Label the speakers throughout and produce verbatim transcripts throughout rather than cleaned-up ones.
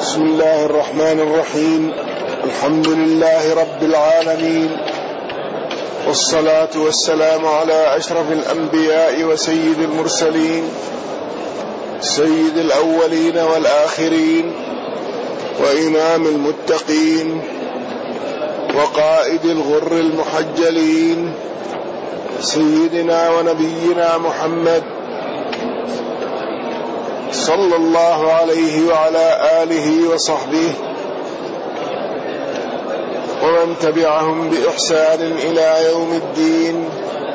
Speaker 1: بسم الله الرحمن الرحيم. الحمد لله رب العالمين، والصلاة والسلام على أشرف الأنبياء وسيد المرسلين، سيد الأولين والآخرين، وإمام المتقين، وقائد الغر المحجلين، سيدنا ونبينا محمد صلى الله عليه وعلى آله وصحبه ومن تبعهم بإحسان إلى يوم الدين،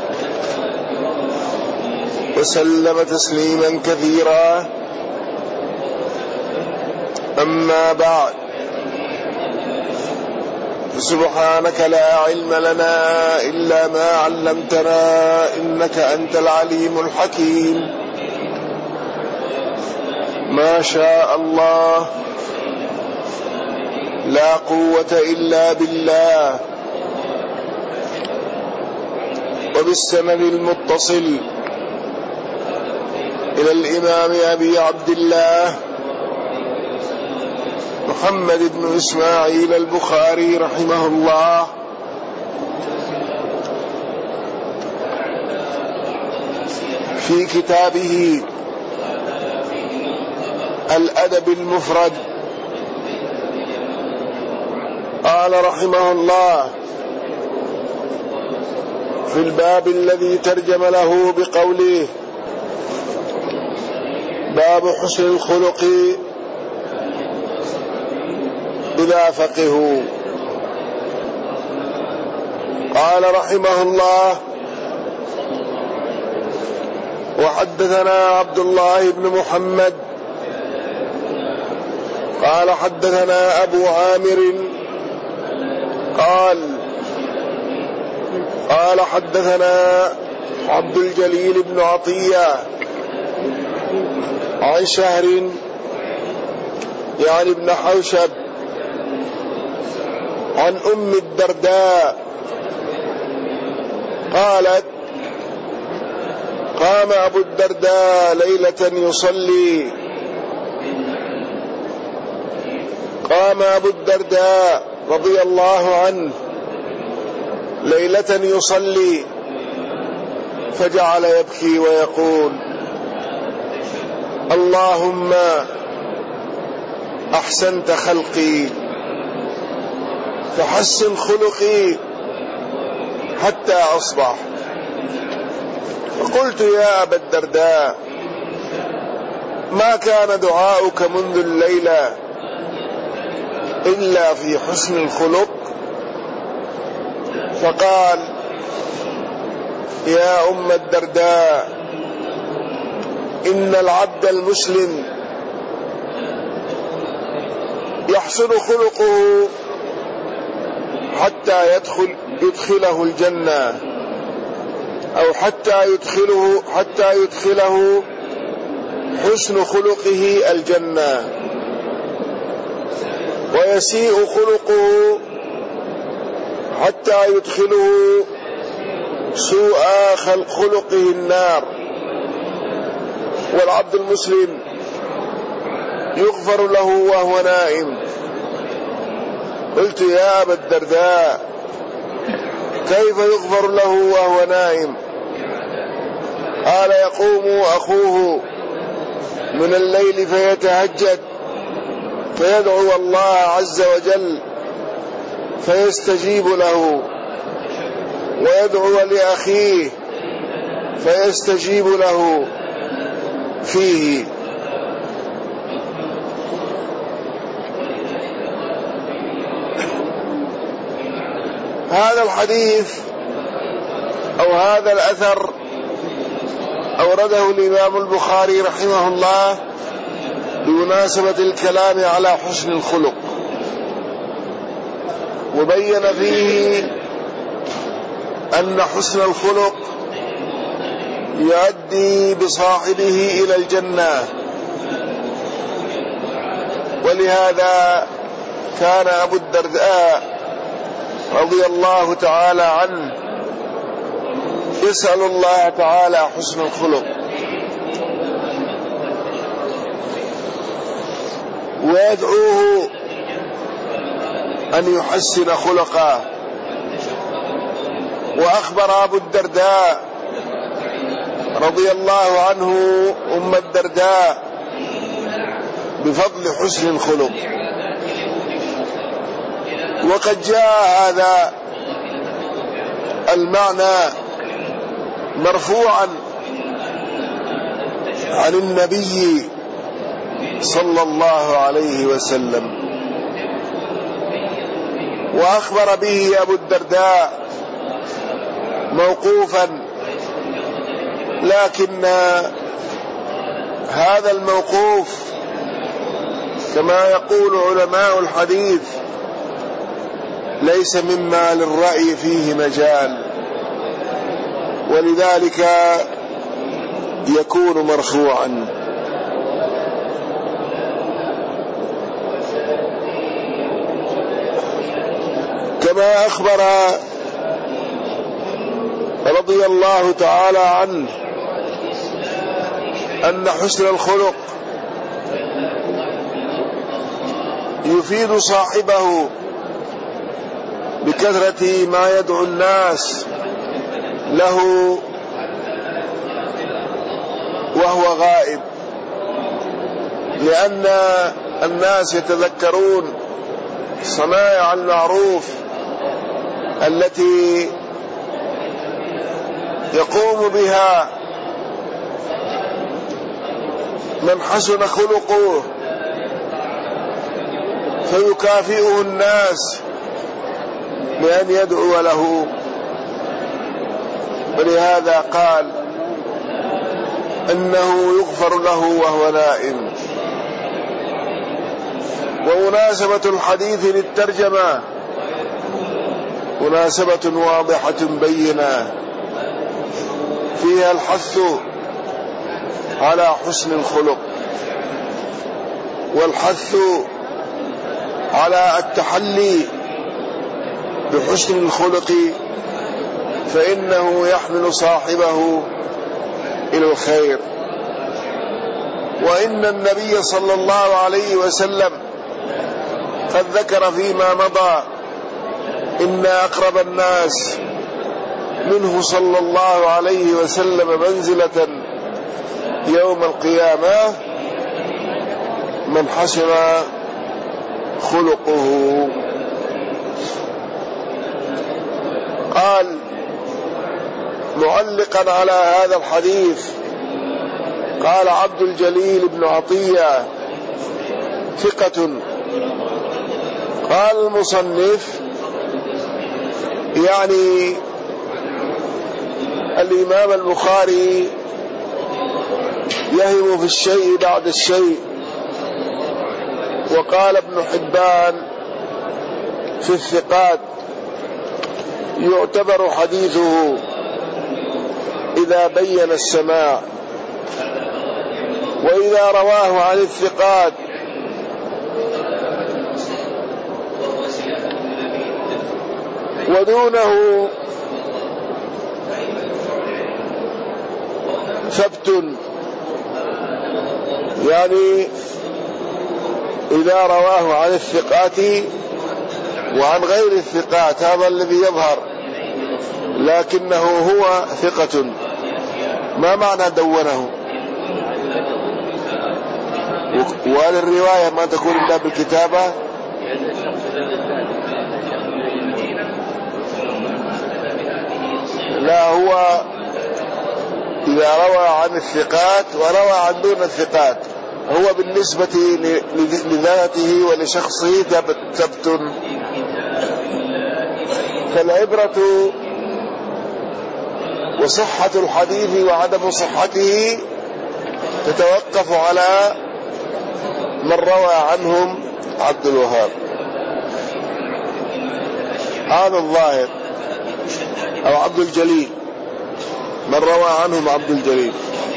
Speaker 1: وسلم تسليما كثيرا. أما بعد، فسبحانك لا علم لنا إلا ما علمتنا، إنك أنت العليم الحكيم. ما شاء الله، لا قوة إلا بالله. وبالسند المتصل إلى الإمام أبي عبد الله محمد بن إسماعيل البخاري رحمه الله في كتابه الأدب المفرد، قال رحمه الله في الباب الذي ترجم له بقوله: باب حسن الخلق إذا فقهوا. قال رحمه الله: وحدثنا عبد الله بن محمد قال حدثنا أبو عامر قال قال حدثنا عبد الجليل بن عطية عن شهر يعني ابن حوشب عن أم الدرداء قالت: قام أبو الدرداء ليلة يصلي قام أبو الدرداء رضي الله عنه ليلة يصلي، فجعل يبكي ويقول: اللهم أحسنت خلقي فحسن خلقي حتى أصبح. فقلت: يا أبا الدرداء، ما كان دعاؤك منذ الليلة إلا في حسن الخلق؟ فقال: يا أم الدرداء، إن العبد المسلم يحسن خلقه حتى يدخل يدخله الجنة، أو حتى يدخله حتى يدخله حسن خلقه الجنة، ويسيء خلقه حتى يدخله سوء خلقه النار. والعبد المسلم يغفر له وهو نائم. قلت: يا أبا الدرداء، كيف يغفر له وهو نائم؟ قال: يقوم أخوه من الليل فيتهجد فيدعو الله عز وجل فيستجيب له، ويدعو لأخيه فيستجيب له فيه. هذا الحديث أو هذا الأثر أورده الإمام البخاري رحمه الله بمناسبة الكلام على حسن الخلق، وبين فيه أن حسن الخلق يؤدي بصاحبه إلى الجنة، ولهذا كان أبو الدرداء رضي الله تعالى عنه يسأل الله تعالى حسن الخلق. ويدعوه أن يحسن خلقه. وأخبر أبو الدرداء رضي الله عنه أم الدرداء بفضل حسن الخلق. وقد جاء هذا المعنى مرفوعا عن النبي صلى الله عليه وسلم، وأخبر به أبو الدرداء موقوفا، لكن هذا الموقوف كما يقول علماء الحديث ليس مما للرأي فيه مجال، ولذلك يكون مرفوعا. كما أخبر رضي الله تعالى عنه أن حسن الخلق يفيد صاحبه بكثرة ما يدعو الناس له وهو غائب، لأن الناس يتذكرون صنائع المعروف التي يقوم بها من حسن خلقه، فيكافئه الناس بأن يدعو له. ولهذا قال إنه يغفر له وهو نائم. ومناسبة الحديث للترجمة مناسبة واضحة بينة فيها الحث على حسن الخلق، والحث على التحلي بحسن الخلق، فإنه يحمل صاحبه إلى الخير. وإن النبي صلى الله عليه وسلم قد ذكر فيما مضى إن أقرب الناس منه صلى الله عليه وسلم منزلة يوم القيامة من حسن خلقه. قال معلقا على هذا الحديث، قال عبد الجليل بن عطية ثقة. قال المصنف يعني الإمام البخاري يهم في الشيء بعد الشيء. وقال ابن حبان في الثقات يعتبر حديثه إذا بين السماع، وإذا رواه عن الثقات ودونه ثبت، يعني إذا رواه عن الثقات وعن غير الثقات هذا الذي يظهر، لكنه هو ثقة. ما معنى دونه؟ وهل الرواية ما تكون إلا بالكتابة؟ لا، هو إذا روى عن الثقات وروى عن دون الثقات هو بالنسبة لذاته ولشخصه ثبت. فالعبرة وصحة الحديث وعدم صحته تتوقف على من روى عنهم عبد الوهاب، هذا الظاهر، أو عبد الجليل، من روى عنهم عبد الجليل.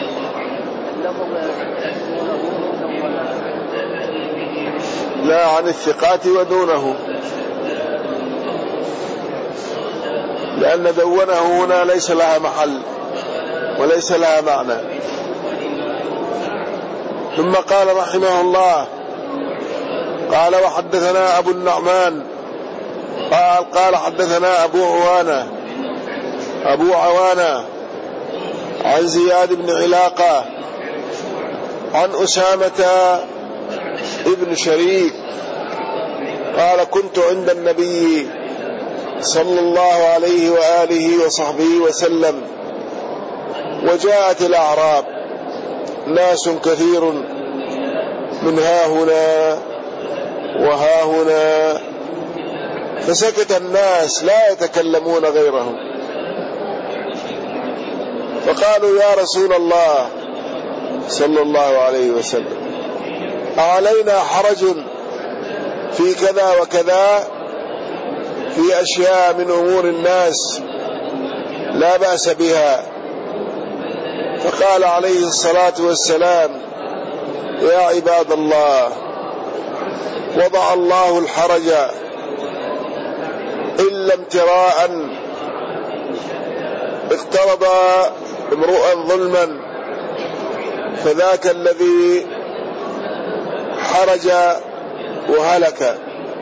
Speaker 1: لا، عن الثقات ودونه، لأن دونه هنا ليس لها محل وليس لها معنى. ثم قال رحمه الله قال وحدثنا أبو النعمان قال قال حدثنا أبو عوانة أبو عوانة عن زياد بن علاقة عن أسامة ابن شريك قال كنت عند النبي صلى الله عليه وآله وصحبه وسلم وجاءت الأعراب ناس كثير من ها هنا وها هنا فسكت الناس لا يتكلمون غيرهم، فقالوا يا رسول الله صلى الله عليه وسلم أعلينا حرج في كذا وكذا في أشياء من أمور الناس لا بأس بها؟ فقال عليه الصلاة والسلام يا عباد الله وضع الله الحرج إلا امتراء اقترض امرؤا ظلما فذاك الذي حرج وهلك.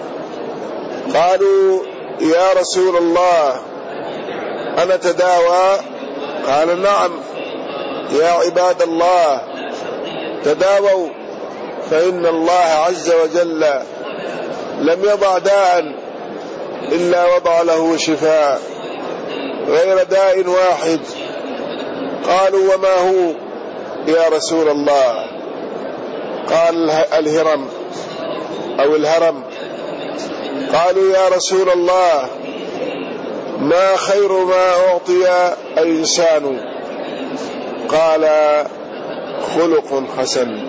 Speaker 1: قالوا يا رسول الله أنا تداوى؟ قال نعم يا عباد الله تداووا فإن الله عز وجل لم يضع داء إلا وضع له شفاء غير داء واحد. قالوا وما هو يا رسول الله؟ قال الهرم أو الهرم. قالوا يا رسول الله ما خير ما أعطي الإنسان؟ قال خلق حسن.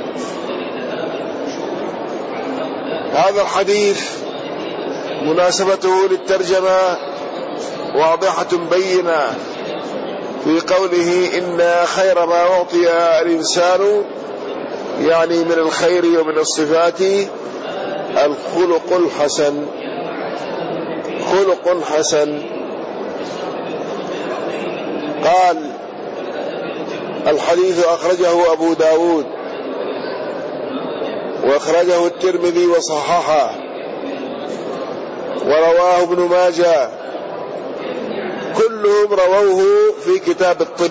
Speaker 1: هذا الحديث مناسبته للترجمة واضحة بينة في قوله إن خير ما أعطي الإنسان، يعني من الخير ومن الصفات الخلق الحسن. خلق حسن. قال الحديث أخرجه أبو داود وأخرجه الترمذي وصححه ورواه ابن ماجه، كلهم رووه في كتاب الطب.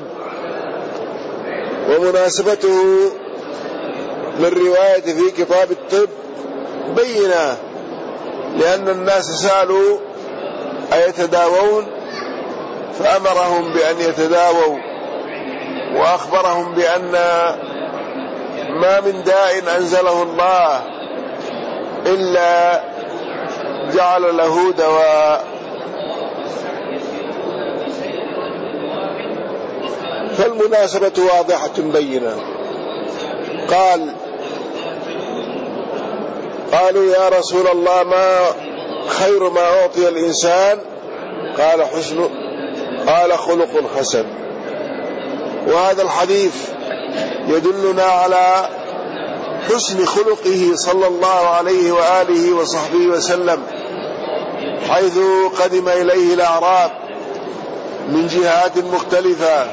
Speaker 1: ومناسبته للرواية في كتاب الطب بينة، لأن الناس سألوا أيتداوون فأمرهم بأن يتداووا، وأخبرهم بأن ما من داء أنزله الله إلا جعل له دواء. فالمناسبة واضحة بينة. قال قالوا يا رسول الله ما خير ما أعطي الإنسان؟ قال حسن قال خلق حسن. وهذا الحديث يدلنا على حسن خلقه صلى الله عليه وآله وصحبه وسلم، حيث قدم إليه الأعراب من جهات مختلفة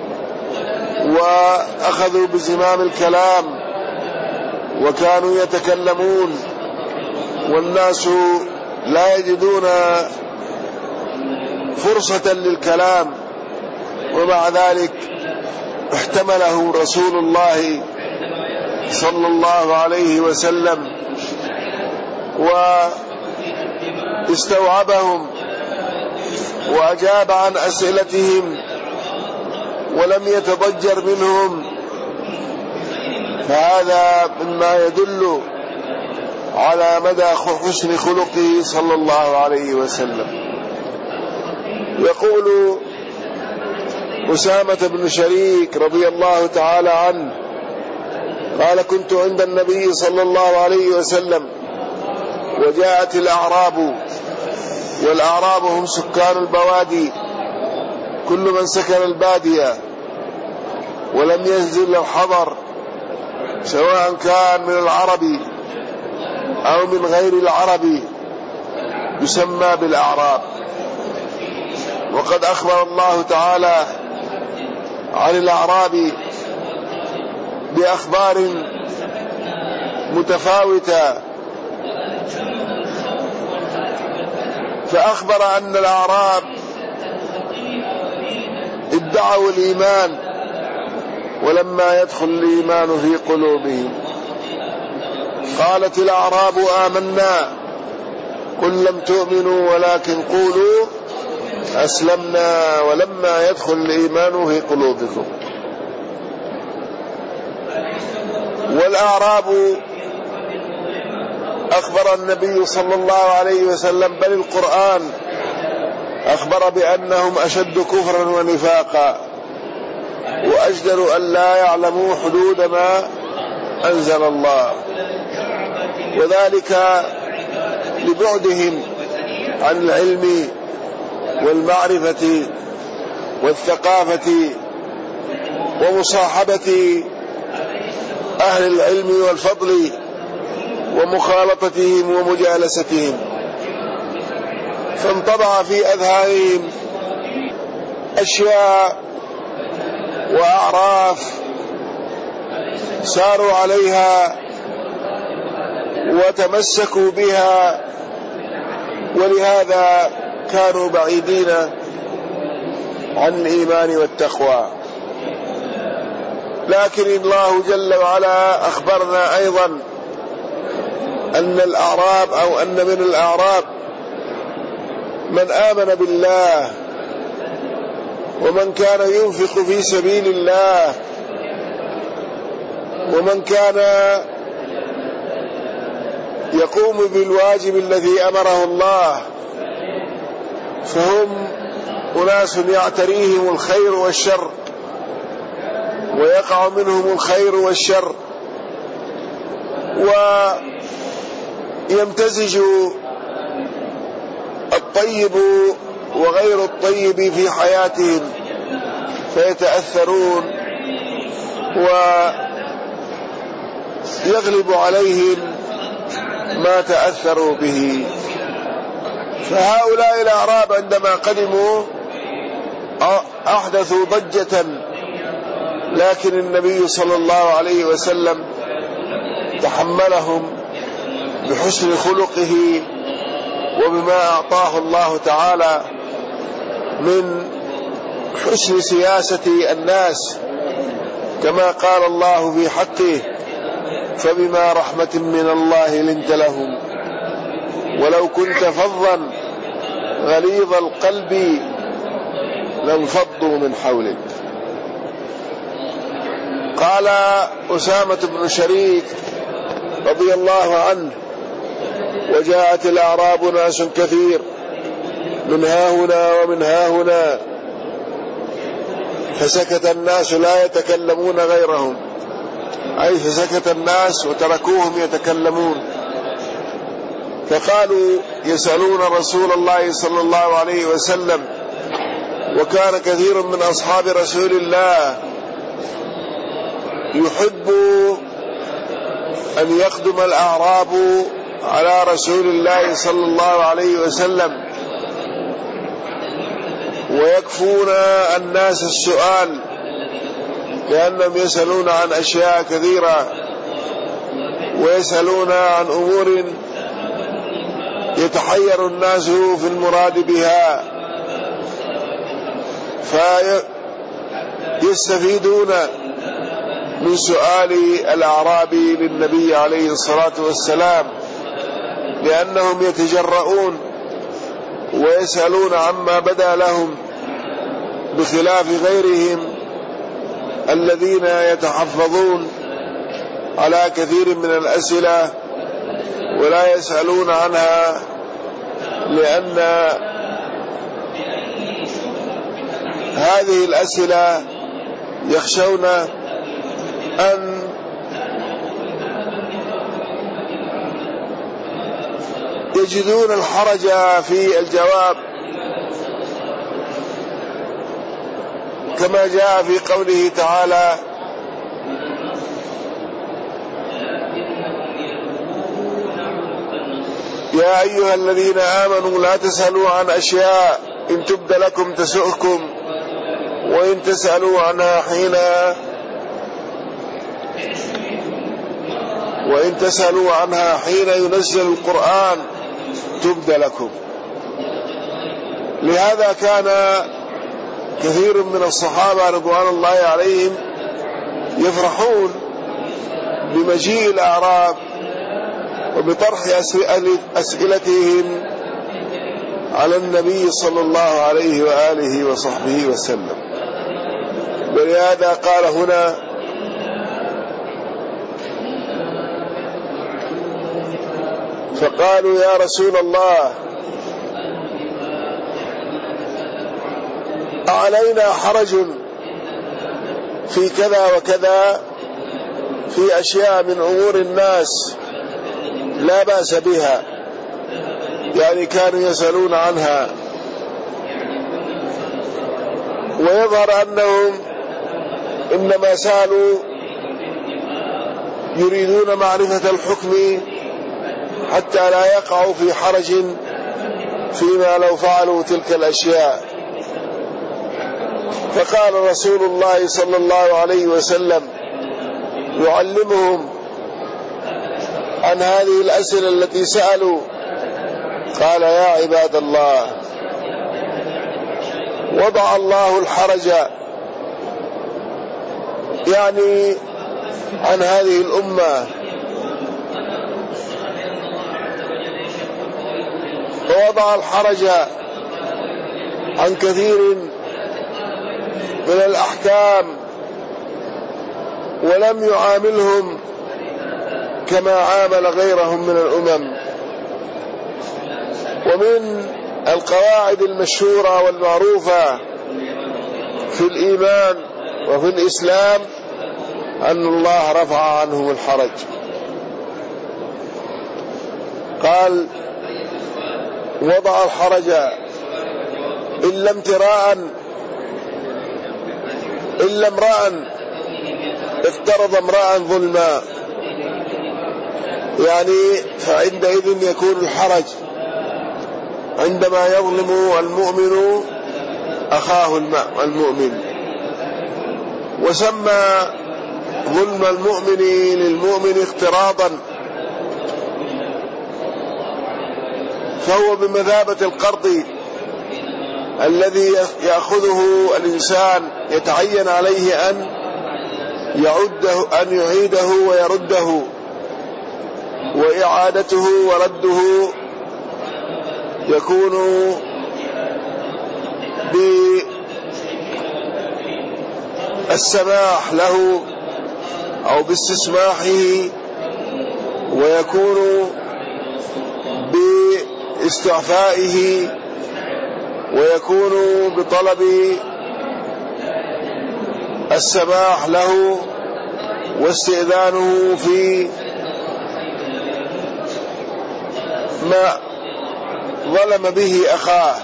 Speaker 1: وأخذوا بزمام الكلام وكانوا يتكلمون والناس لا يجدون فرصة للكلام، ومع ذلك احتمله رسول الله صلى الله عليه وسلم واستوعبهم وأجاب عن أسئلتهم ولم يتضجر منهم. فهذا مما يدل على مدى حسن خلقه صلى الله عليه وسلم. يقول أسامة بن شريك رضي الله تعالى عنه قال كنت عند النبي صلى الله عليه وسلم وجاءت الأعراب، والأعراب هم سكان البوادي، كل من سكن البادية ولم ينزل الحضر، سواء كان من العرب أو من غير العرب، يسمى بالأعراب. وقد أخبر الله تعالى عن الأعراب بأخبار متفاوتة فأخبر أن الأعراب ادعوا الإيمان ولما يدخل الإيمان في قلوبهم. قالت الأعراب آمنا قل لم تؤمنوا ولكن قولوا أسلمنا ولما يدخل الإيمان في قلوبكم. والأعراب أخبر النبي صلى الله عليه وسلم بل القرآن أخبر بأنهم أشد كفرا ونفاقا وأجدر أن لا يعلموا حدود ما أنزل الله، وذلك لبعدهم عن العلم والمعرفة والثقافة ومصاحبة أهل العلم والفضل ومخالطتهم ومجالستهم، فانطبع في أذهانهم أشياء وأعراف ساروا عليها وتمسكوا بها، ولهذا كانوا بعيدين عن الإيمان والتقوى. لكن الله جل وعلا أخبرنا أيضا أن الأعراب أو أن من الأعراب من آمن بالله ومن كان ينفق في سبيل الله ومن كان يقوم بالواجب الذي أمره الله، فهم أناس يعتريهم الخير والشر ويقع منهم الخير والشر ويمتزج الطيب وغير الطيب في حياتهم فيتأثرون ويغلب عليهم ما تأثروا به. فهؤلاء الأعراب عندما قدموا أحدثوا ضجة، لكن النبي صلى الله عليه وسلم تحملهم بحسن خلقه وبما أعطاه الله تعالى من حسن سياسة الناس، كما قال الله في حقه فبما رحمة من الله لنت لهم ولو كنت فظا غليظ القلب لانفضوا من حولك. قال أسامة بن شريك رضي الله عنه وجاءت الأعراب ناس كثير من هاهنا ومن هاهنا فسكت الناس لا يتكلمون غيرهم، أي فسكت الناس وتركوهم يتكلمون، فقالوا يسألون رسول الله صلى الله عليه وسلم، وكان كثير من أصحاب رسول الله يحب أن يقدم الأعراب على رسول الله صلى الله عليه وسلم ويكفون الناس السؤال، لأنهم يسألون عن أشياء كثيرة ويسألون عن أمور يتحير الناس في المراد بها، فيستفيدون من سؤال الأعرابي للنبي عليه الصلاة والسلام، لأنهم يتجرؤون ويسألون عما بدا لهم بخلاف غيرهم الذين يتحفظون على كثير من الأسئلة ولا يسألون عنها، لأن هذه الأسئلة يخشون أن يجدون الحرج في الجواب، كما جاء في قوله تعالى يا أيها الذين آمنوا لا تسألوا عن أشياء إن تبد لكم تسؤكم وإن تسألوا عنها حين وإن تسألوا عنها حين ينزل القرآن تبد لكم. لهذا كان كثير من الصحابة رضوان الله عليهم يفرحون بمجيء الأعراب وبطرح أسئلتهم على النبي صلى الله عليه وآله وصحبه وسلم. ولهذا قال هنا: فقالوا يا رسول الله أعلينا حرج في كذا وكذا، في أشياء من أمور الناس لا بأس بها، يعني كانوا يسألون عنها، ويظهر أنهم إنما سألوا يريدون معرفة الحكم حتى لا يقعوا في حرج فيما لو فعلوا تلك الأشياء. فقال رسول الله صلى الله عليه وسلم يعلمهم عن هذه الأسئلة التي سألوا، قال: يا عباد الله، وضع الله الحرج يعني عن هذه الأمة، ووضع الحرج عن كثير من الأحكام، ولم يعاملهم كما عامل غيرهم من الأمم. ومن القواعد المشهورة والمعروفة في الإيمان وفي الإسلام أن الله رفع عنهم الحرج. قال: وضع الحرج إلا امتراء إلا امرأ افترض امرأ ظلما، يعني فعندئذ يكون الحرج عندما يظلم المؤمن أخاه المؤمن. وسمى ظلم المؤمن للمؤمن اقتراضا، فهو بمثابة القرض الذي يأخذه الإنسان يتعين عليه أن يعده أن يعيده ويرده، وإعادته ورده يكون بالسماح له أو باستسماحه، ويكون باستعفائه، ويكون بطلب السماح له واستئذانه في ما ظلم به أخاه،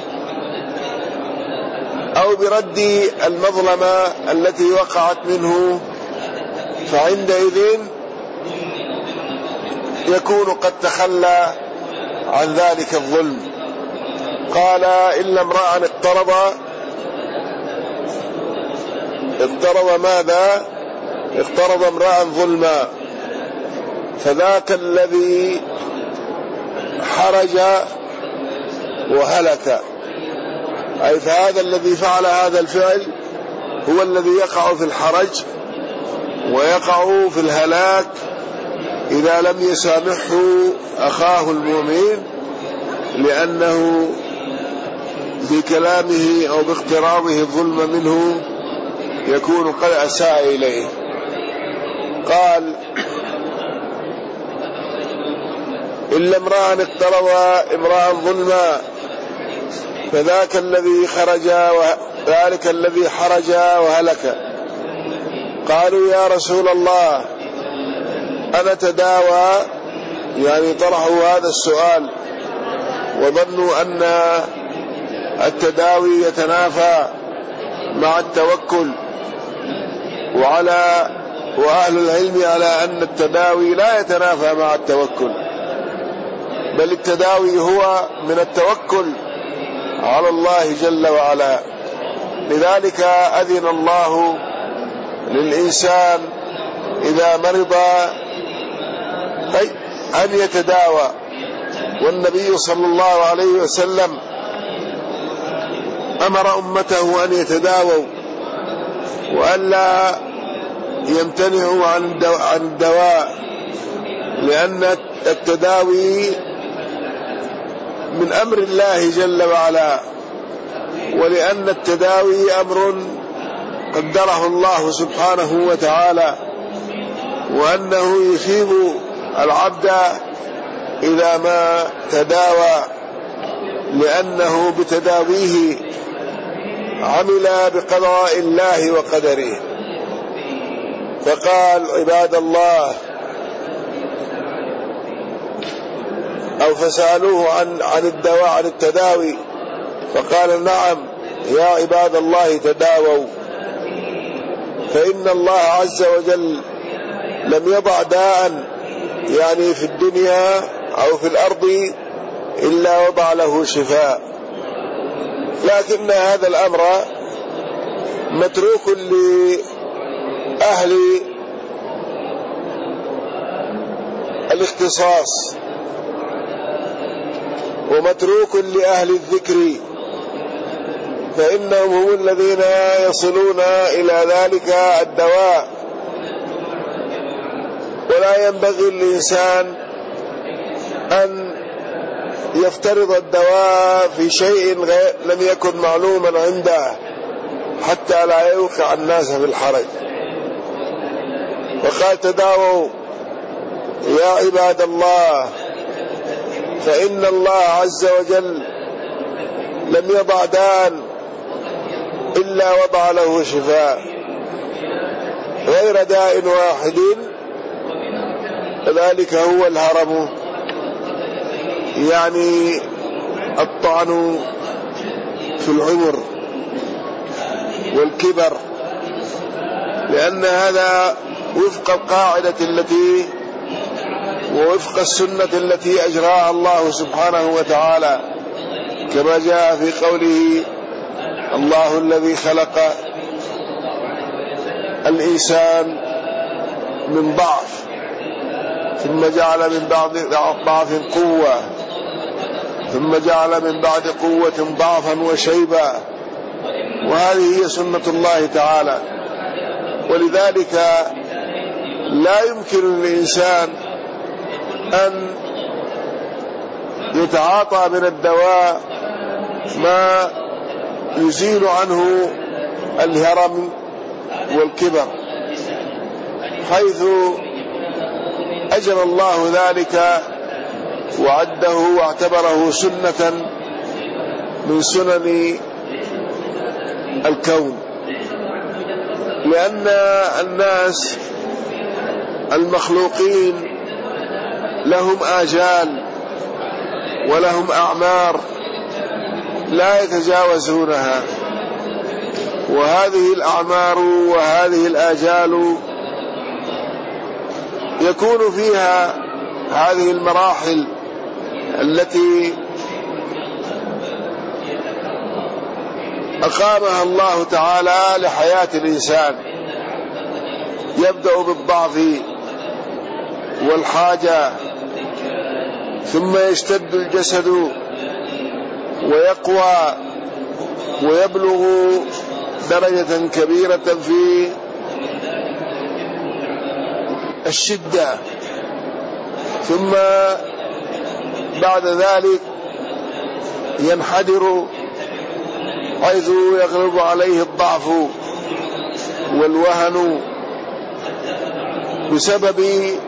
Speaker 1: أو برد المظلمة التي وقعت منه، فعندئذ يكون قد تخلى عن ذلك الظلم. قال: إلا امرأ اقترض اقترض ماذا؟ اقترض امرأ ظلما، فذاك الذي حرج وهلك، أي فهذا الذي فعل هذا الفعل هو الذي يقع في الحرج ويقع في الهلاك إذا لم يسامحه أخاه المؤمن، لأنه بكلامه أو باقتراضه الظلم منه يكون قد أساء إليه. قال: إلا امرأ اقترض امرأ ظلما، فذاك الذي خرج وذلك الذي حرج وهلك. قالوا: يا رسول الله أنا تداوى، يعني طرحوا هذا السؤال وظنوا أن التداوي يتنافى مع التوكل، وعلى وأهل العلم على أن التداوي لا يتنافى مع التوكل، بل التداوي هو من التوكل على الله جل وعلا. لذلك أذن الله للإنسان إذا مرض أن يتداوى، والنبي صلى الله عليه وسلم أمر أمته أن يتداووا وألا يمتنعوا عن الدواء، لأن التداوي من أمر الله جل وعلا، ولأن التداوي أمر قدره الله سبحانه وتعالى، وأنه يثيب العبد إذا ما تداوى، لأنه بتداويه عمل بقضاء الله وقدره. فقال عباد الله، أو فسألوه عن عن الدواء عن التداوي، فقال نعم يا عباد الله تداووا، فإن الله عز وجل لم يضع داء يعني في الدنيا أو في الأرض إلا وضع له شفاء، لكن هذا الأمر متروك لأهل الاختصاص ومتروك لأهل الذكر، فإنهم هم الذين يصلون إلى ذلك الدواء. ولا ينبغي للإنسان أن يفترض الدواء في شيء لم يكن معلوما عنده حتى لا يوقع الناس في الحرج. وقال تداووا يا عباد الله، فإن الله عز وجل لم يضع داء إلا وضع له شفاء، غير داء واحد، ذلك هو الهرم، يعني الطعن في العمر والكبر، لأن هذا وفق القاعدة التي ووفق السنة التي أجراها الله سبحانه وتعالى، كما جاء في قوله الله الذي خلق الإنسان من ضعف ثم جعل من بعد ضعف قوة ثم جعل من بعد قوة ضعفا وشيبا، وهذه هي سنة الله تعالى. ولذلك لا يمكن للإنسان أن يتعاطى من الدواء ما يزيل عنه الهرم والكبر، حيث أجرى الله ذلك وعده واعتبره سنة من سنن الكون، لأن الناس المخلوقين لهم آجال ولهم أعمار لا يتجاوزونها، وهذه الأعمار وهذه الآجال يكون فيها هذه المراحل التي أقامها الله تعالى لحياة الإنسان، يبدأ بالضعف والحاجة، ثم يشتد الجسد ويقوى ويبلغ درجة كبيرة في الشدة، ثم بعد ذلك ينحدر حيث يغلب عليه الضعف والوهن بسبب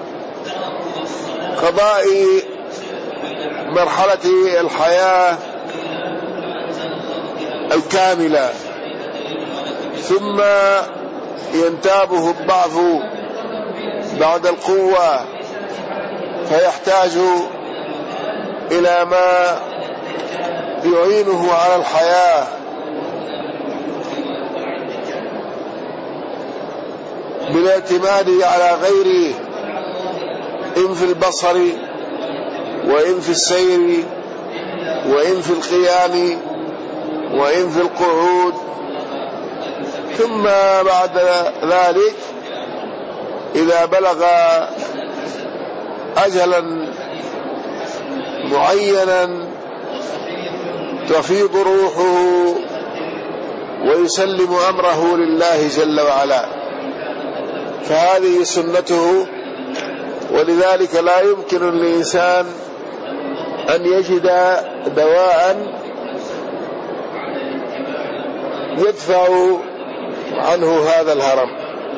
Speaker 1: قضاء مرحلة الحياة الكاملة، ثم ينتابه الضعف بعد القوة، فيحتاج إلى ما يعينه على الحياة بالاعتماد على غيره، إن في البصر وإن في السير وإن في القيام وإن في القعود. ثم بعد ذلك إذا بلغ أجلا معينا تفيض روحه ويسلم أمره لله جل وعلا، فهذه سنته. ولذلك لا يمكن للإنسان أن يجد دواء يدفع عنه هذا الهرم،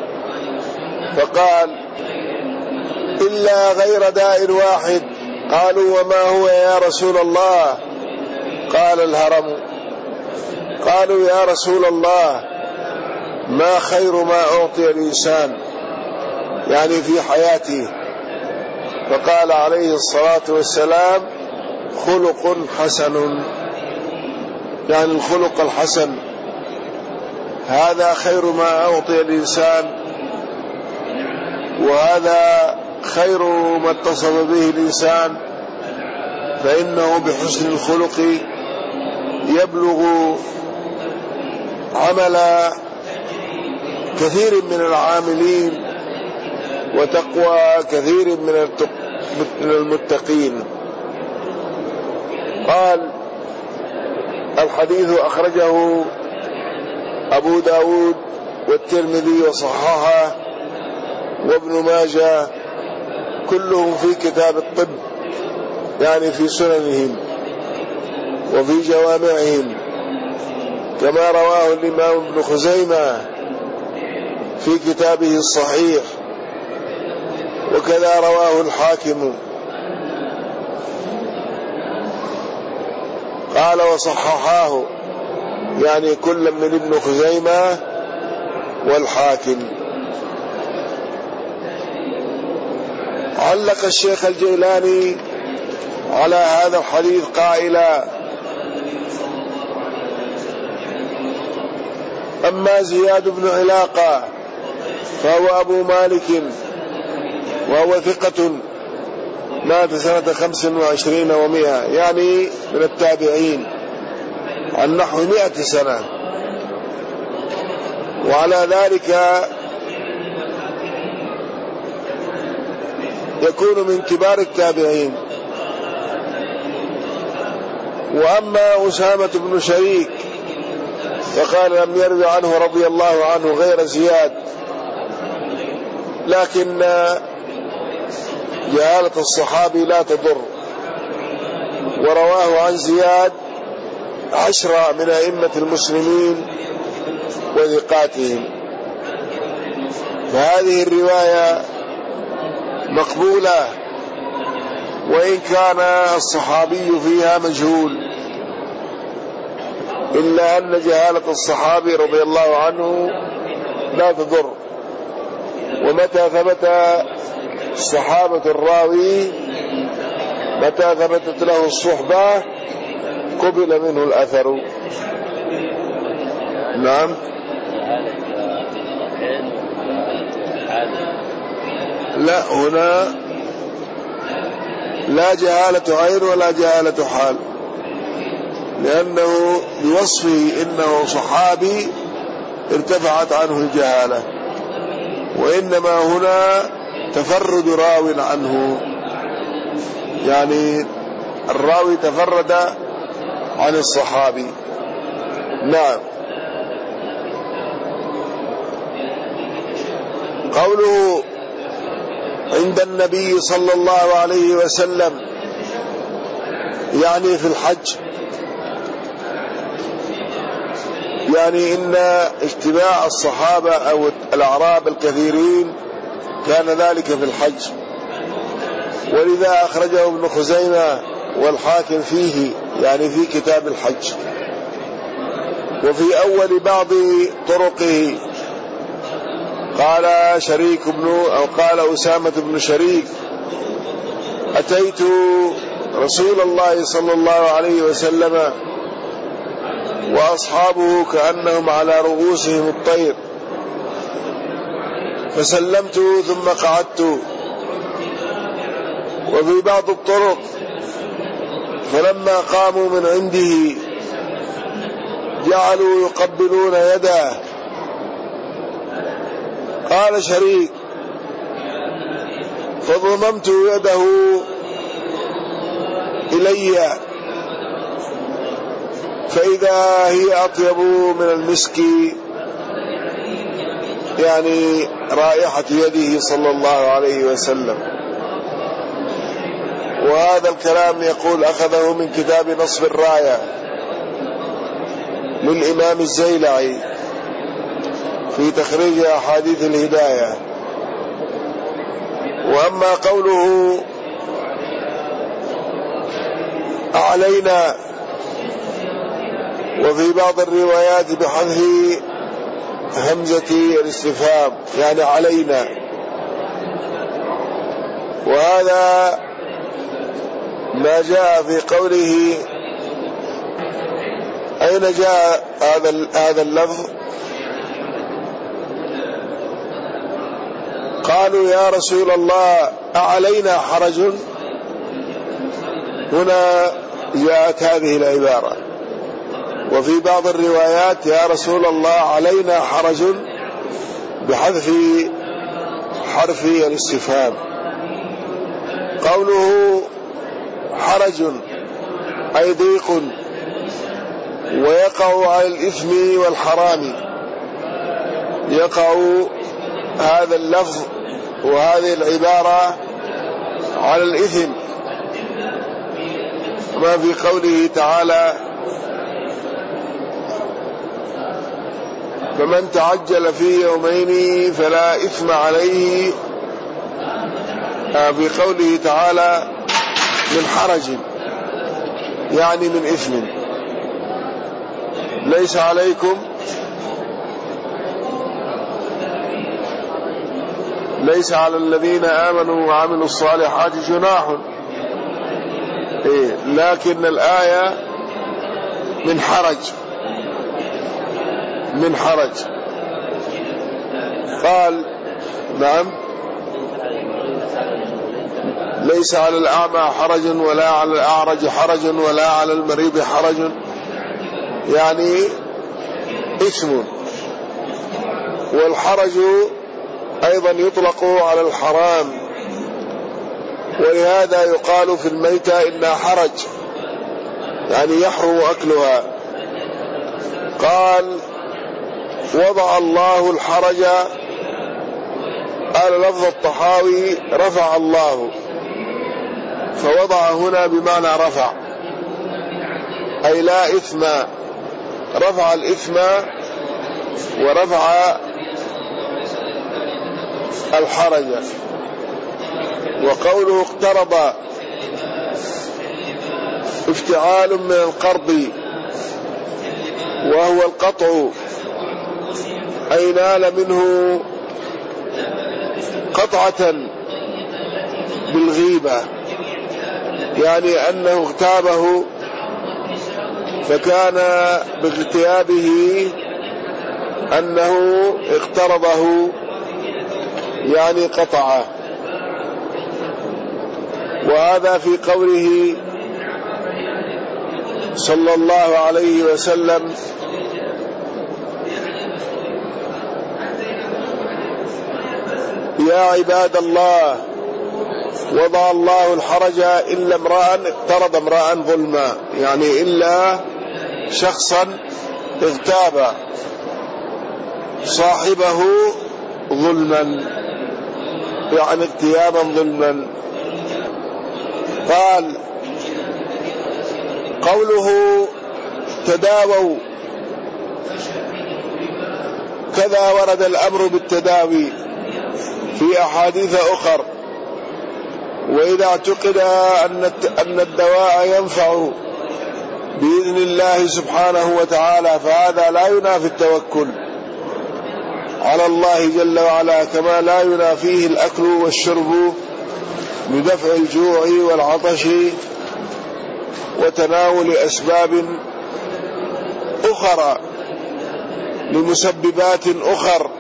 Speaker 1: فقال إلا غير داء واحد. قالوا وما هو يا رسول الله؟ قال الهرم. قالوا يا رسول الله ما خير ما أعطي الإنسان يعني في حياته؟ فقال عليه الصلاة والسلام خلق حسن، يعني الخلق الحسن هذا خير ما أعطي الإنسان، وهذا خير ما اتصف به الإنسان، فإنه بحسن الخلق يبلغ عمل كثير من العاملين وتقوى كثير من المتقين. قال الحديث أخرجه أبو داود والترمذي وصححه وابن ماجه، كلهم في كتاب الطب، يعني في سننهم وفي جوامعهم، كما رواه الإمام ابن خزيمة في كتابه الصحيح، وكذا رواه الحاكم. قال وصححاه، يعني كل من ابن خزيمة والحاكم. علق الشيخ الجيلاني على هذا الحديث قائلا: أما زياد بن علاقة فهو أبو مالك، وهو ثقة، مات سنة خمس وعشرين ومئة، يعني من التابعين، عن نحو مئة سنة. وعلى ذلك يكون من كبار التابعين. وأما أسامة بن شريك فقال لم يروي عنه رضي الله عنه غير زياد، لكن جهالة الصحابي لا تضر، ورواه عن زياد عشرة من أئمة المسلمين وثقاتهم، فهذه الرواية مقبولة وإن كان الصحابي فيها مجهول، إلا أن جهالة الصحابي رضي الله عنه لا تضر. ومتى ثبت صحابة الراوي، متى ثبتت له الصحبة، قبل منه الأثر. نعم. لا، هنا لا جهالة عين ولا جهالة حال، لأنه بوصفه إنه صحابي ارتفعت عنه الجهالة، وإنما هنا تفرد راو عنه، يعني الراوي تفرد عن الصحابي. نعم. قوله عند النبي صلى الله عليه وسلم، يعني في الحج، يعني إن اجتماع الصحابة أو الأعراب الكثيرين كان ذلك في الحج، ولذا أخرجه ابن خزيمة والحاكم فيه، يعني في كتاب الحج. وفي أول بعض طرقه قال شريك بن أو قال أسامة بن شريك: أتيت رسول الله صلى الله عليه وسلم وأصحابه كأنهم على رؤوسهم الطير، فسلمت ثم قعدت. وفي بعض الطرق: فلما قاموا من عنده جعلوا يقبلون يده. قال شريك: فضممت يده إلي فإذا هي أطيب من المسك، يعني رائحة يده صلى الله عليه وسلم. وهذا الكلام يقول أخذه من كتاب نصب الراية للإمام الزيلعي في تخريج أحاديث الهداية. وأما قوله علينا وفي بعض الروايات بحذف همزة الاستفهام يعني علينا، وهذا ما جاء في قوله أين جاء هذا هذا اللفظ؟ قالوا يا رسول الله أعلينا حرج؟ هنا جاءت هذه العبارة. وفي بعض الروايات يا رسول الله علينا حرج بحذف حرف الاستفهام. قوله حرج أي ضيق ويقع على الإثم والحرام، يقع هذا اللفظ وهذه العبارة على الإثم، ما في قوله تعالى فمن تعجل في يومين فلا إثم عليه، في قوله تعالى من حرج يعني من إثم. ليس عليكم ليس على الذين آمنوا وعملوا الصالحات جناح، إيه لكن الآية من حرج من حرج. قال نعم ليس على الأعمى حرج ولا على الأعرج حرج ولا على المريض حرج، يعني إثم. والحرج أيضا يطلق على الحرام، ولهذا يقال في الميتة إنها حرج يعني يحرم أكلها. قال وضع الله الحرج، قال لفظ الطحاوي رفع الله، فوضع هنا بمعنى رفع أي لا إثم، رفع الإثم ورفع الحرج. وقوله اقترب افتعال من القرض وهو القطع، أي نال منه قطعة بالغيبة، يعني أنه اغتابه فكان باغتيابه أنه اقترضه يعني قطعه. وهذا في قوله صلى الله عليه وسلم يا عباد الله وضع الله الحرج إلا امرأ اقترض امرأ ظلما، يعني إلا شخصا اغتاب صاحبه ظلما، يعني اغتيابا ظلما. قال قوله تداووا كذا ورد الأمر بالتداوي في أحاديث أخر، وإذا اعتقد أن الدواء ينفع بإذن الله سبحانه وتعالى فهذا لا ينافي التوكل على الله جل وعلا، كما لا ينافيه الأكل والشرب لدفع الجوع والعطش وتناول أسباب أخرى لمسببات أخر.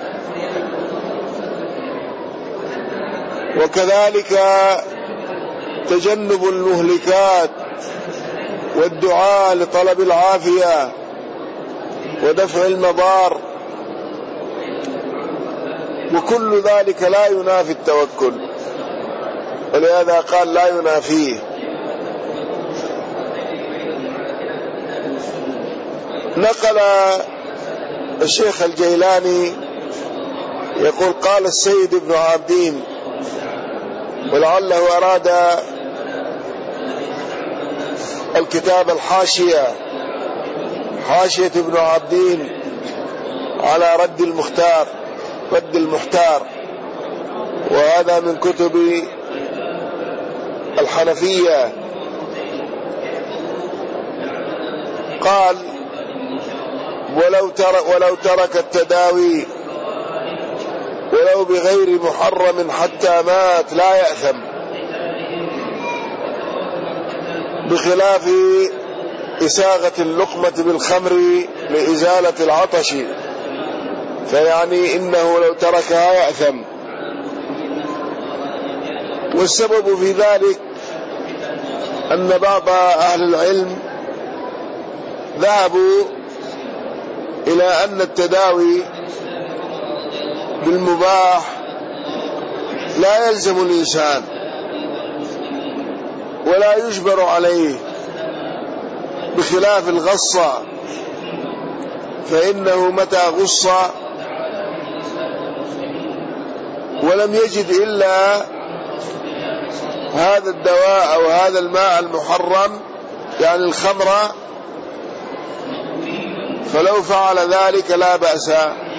Speaker 1: وكذلك تجنب المهلكات والدعاء لطلب العافية ودفع المضار، وكل ذلك لا ينافي التوكل. ولهذا قال لا ينافيه. نقل الشيخ الجيلاني يقول قال السيد ابن عابدين، ولعله أراد الكتاب الحاشية، حاشية ابن عابدين على رد المختار، رد المحتار، وهذا من كتب الحنفية. قال ولو ترك, ولو ترك التداوي ولو بغير محرم حتى مات لا يأثم، بخلاف إساغة اللقمة بالخمر لإزالة العطش، فيعني إنه لو تركها يأثم. والسبب في ذلك أن بعض أهل العلم ذهبوا إلى أن التداوي بالمباح لا يلزم الإنسان ولا يجبر عليه، بخلاف الغصة، فإنه متى غص ولم يجد إلا هذا الدواء أو هذا الماء المحرم يعني الخمر، فلو فعل ذلك لا بأس،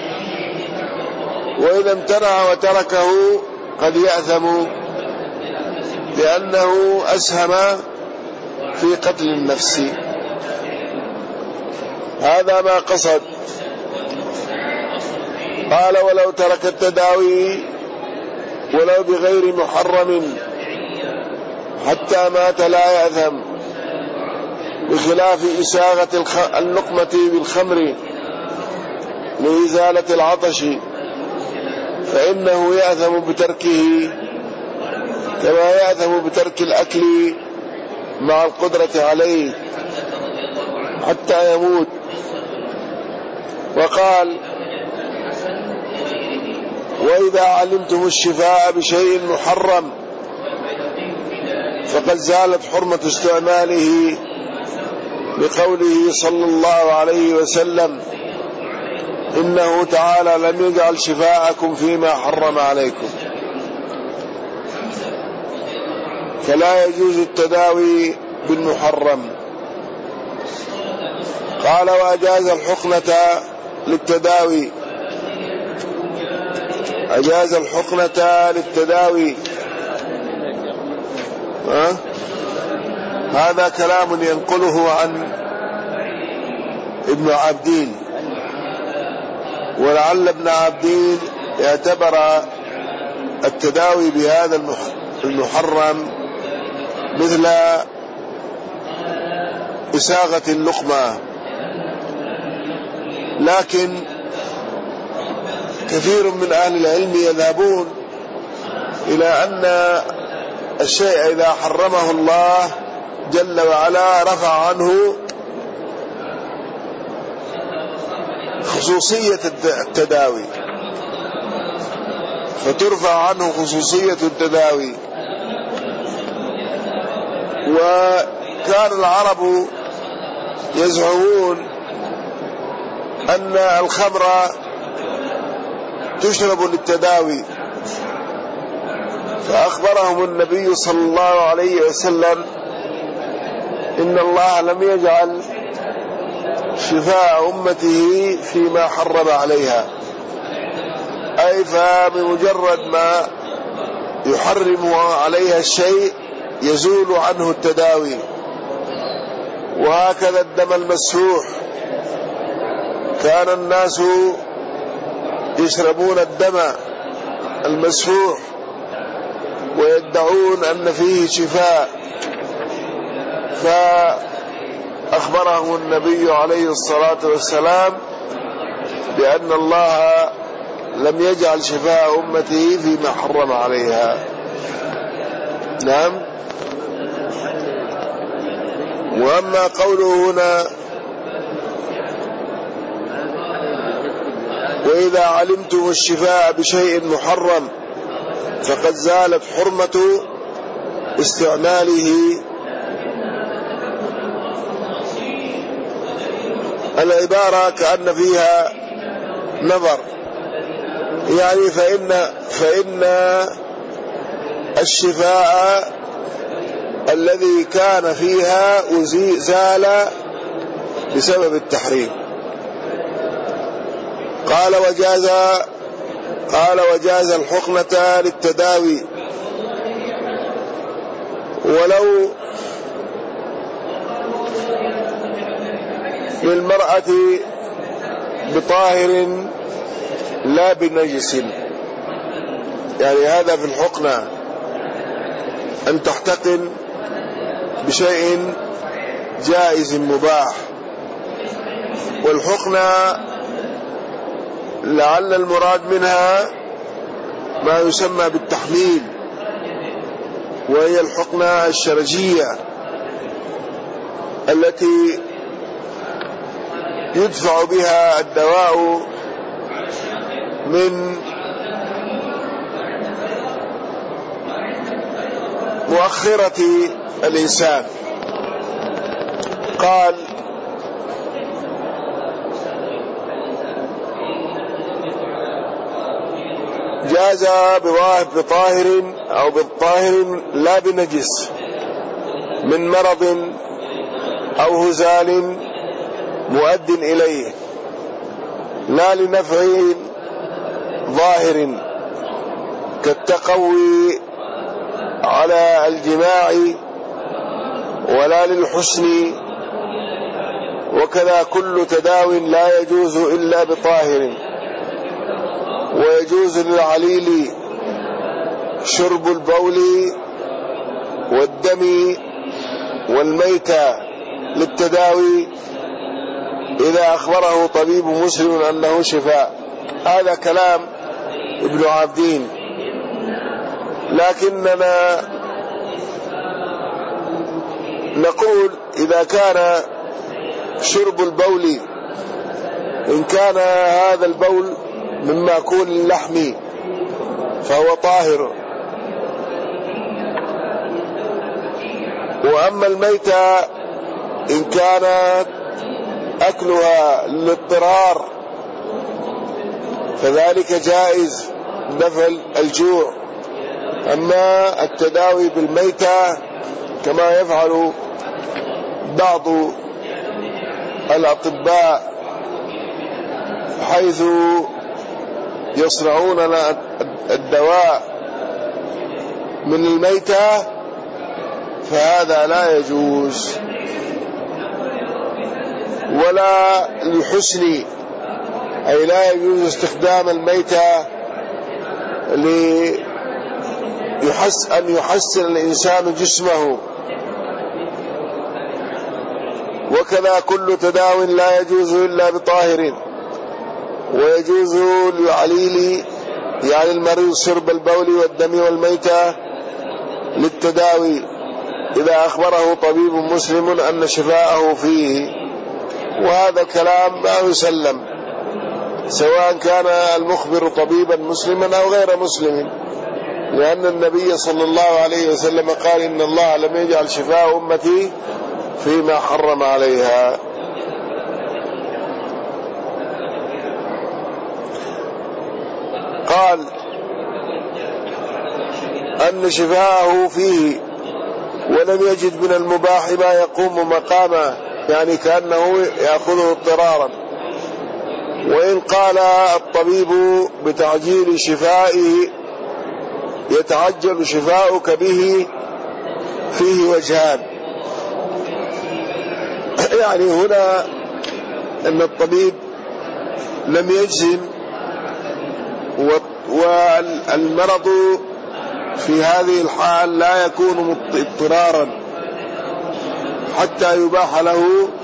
Speaker 1: وإذا امتنع وتركه قد يأثم لأنه أسهم في قتل النفس. هذا ما قصد. قال ولو ترك التداوي ولو بغير محرم حتى مات لا يأثم، بخلاف إساغة اللقمة بالخمر لإزالة العطش، فإنه يأثم بتركه كما يأثم بترك الأكل مع القدرة عليه حتى يموت. وقال وإذا علمتم الشفاء بشيء محرم فقد زالت حرمة استعماله، بقوله صلى الله عليه وسلم إنه تعالى لم يجعل شفاءكم فيما حرم عليكم، فلا يجوز التداوي بالمحرم. قال وأجاز الحقنة للتداوي، أجاز الحقنة للتداوي. ها؟ هذا كلام ينقله عن ابن عابدين، ولعل ابن عابدين اعتبر التداوي بهذا المحرم مثل إساغة اللقمة، لكن كثير من أهل العلم يذهبون إلى أن الشيء إذا حرمه الله جل وعلا رفع عنه خصوصية التداوي، فترفع عنه خصوصية التداوي. وكان العرب يزعمون أن الخمر تشرب للتداوي، فأخبرهم النبي صلى الله عليه وسلم إن الله لم يجعل شفاء أمته فيما حرم عليها، أي فبمجرد ما يحرم عليها الشيء يزول عنه التداوي. وهكذا الدم المسفوح، كان الناس يشربون الدم المسفوح ويدعون أن فيه شفاء، فأخبرهم النبي عليه الصلاة والسلام بأن الله لم يجعل شفاء أمته فيما حرم عليها. نعم. وأما قوله هنا وإذا علمتم الشفاء بشيء محرم فقد زالت حرمة واستعماله العبارة كأن فيها نظر، يعني فإن فإن الشفاء الذي كان فيها زال بسبب التحريم. قال وجاز قال وجاز الحقنة للتداوي ولو للمرأة بطاهر لا بنجس، يعني هذا في الحقنة أن تحتقن بشيء جائز مباح، والحقنة لعل المراد منها ما يسمى بالتحميل، وهي الحقنة الشرجية التي يدفع بها الدواء من مؤخرة الإنسان. قال جاز بطاهر أو بالطاهر لا بنجس من مرض أو هزال مؤد إليه لا لنفع ظاهر كالتقوي على الجماع ولا للحسن، وكذا كل تداو لا يجوز إلا بطاهر. ويجوز للعليل شرب البول والدم والميتة للتداوي إذا أخبره طبيب مسلم أنه شفاء. هذا كلام ابن عابدين، لكننا نقول إذا كان شرب البول، إن كان هذا البول من مأكول اللحم فهو طاهر، وأما الميتة إن كانت أكلها للاضطرار فذلك جائز دفع الجوع. أما التداوي بالميتة كما يفعل بعض الأطباء حيث يصنعون الدواء من الميتة فهذا لا يجوز. ولا الحسن، أي لا يجوز استخدام الميتة ليحس أن يحسن الإنسان جسمه. وكذا كل تداو لا يجوز إلا بطاهر. ويجوز للعليل يعني المريض شرب البول والدم والميتة للتداوي إذا أخبره طبيب مسلم أن شفاءه فيه. وهذا الكلام ما يسلم سواء كان المخبر طبيبا مسلما أو غير مسلم، لأن النبي صلى الله عليه وسلم قال إن الله لم يجعل شفاء أمتي فيما حرم عليها. قال أن شفاءه فيه ولم يجد من المباح ما يقوم مقامه، يعني كأنه يأخذه اضطرارا. وإن قال الطبيب بتعجيل شفائه يتعجل شفاؤك به فيه وجهان، يعني هنا أن الطبيب لم يجزم، والمرض في هذه الحال لا يكون اضطرارا حتى يباح له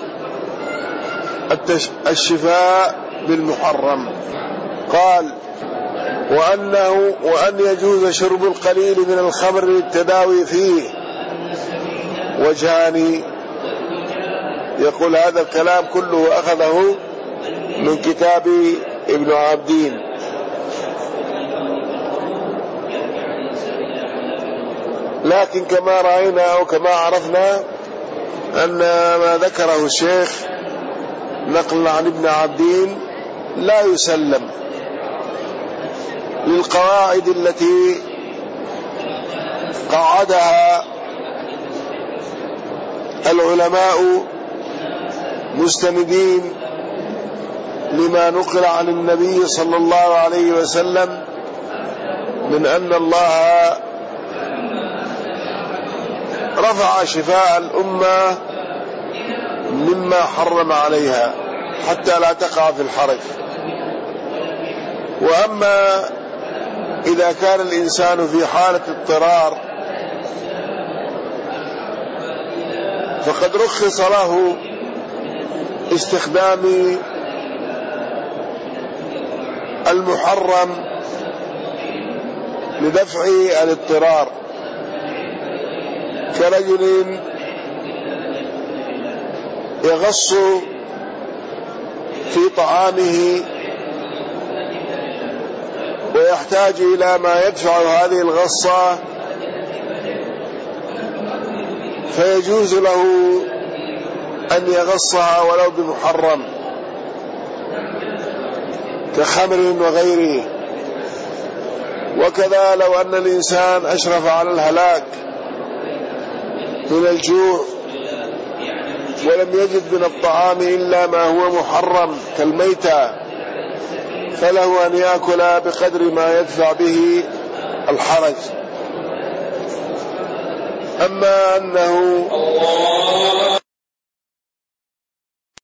Speaker 1: الشفاء بالمحرم. قال وأنه وأن يجوز شرب القليل من الخمر للتداوي فيه وجهان. يقول هذا الكلام كله أخذه من كتاب ابن عابدين. لكن كما رأينا أو كما عرفنا أن ما ذكره الشيخ نقل عن ابن عبدين لا يسلم للقواعد التي قعدها العلماء مستندين لما نقل عن النبي صلى الله عليه وسلم من أن الله رفع شفاء الأمة مما حرم عليها حتى لا تقع في الحرج. وأما إذا كان الإنسان في حالة اضطرار فقد رخص له استخدام المحرم لدفع الاضطرار، كرجل يغص في طعامه ويحتاج إلى ما يدفع هذه الغصة، فيجوز له أن يغصها ولو بمحرم كخمر وغيره. وكذا لو أن الإنسان أشرف على الهلاك من الجوع ولم يجد من الطعام إلا ما هو محرم كالميتة، فله أن يأكل بقدر ما يدفع به الحرج. أما أنه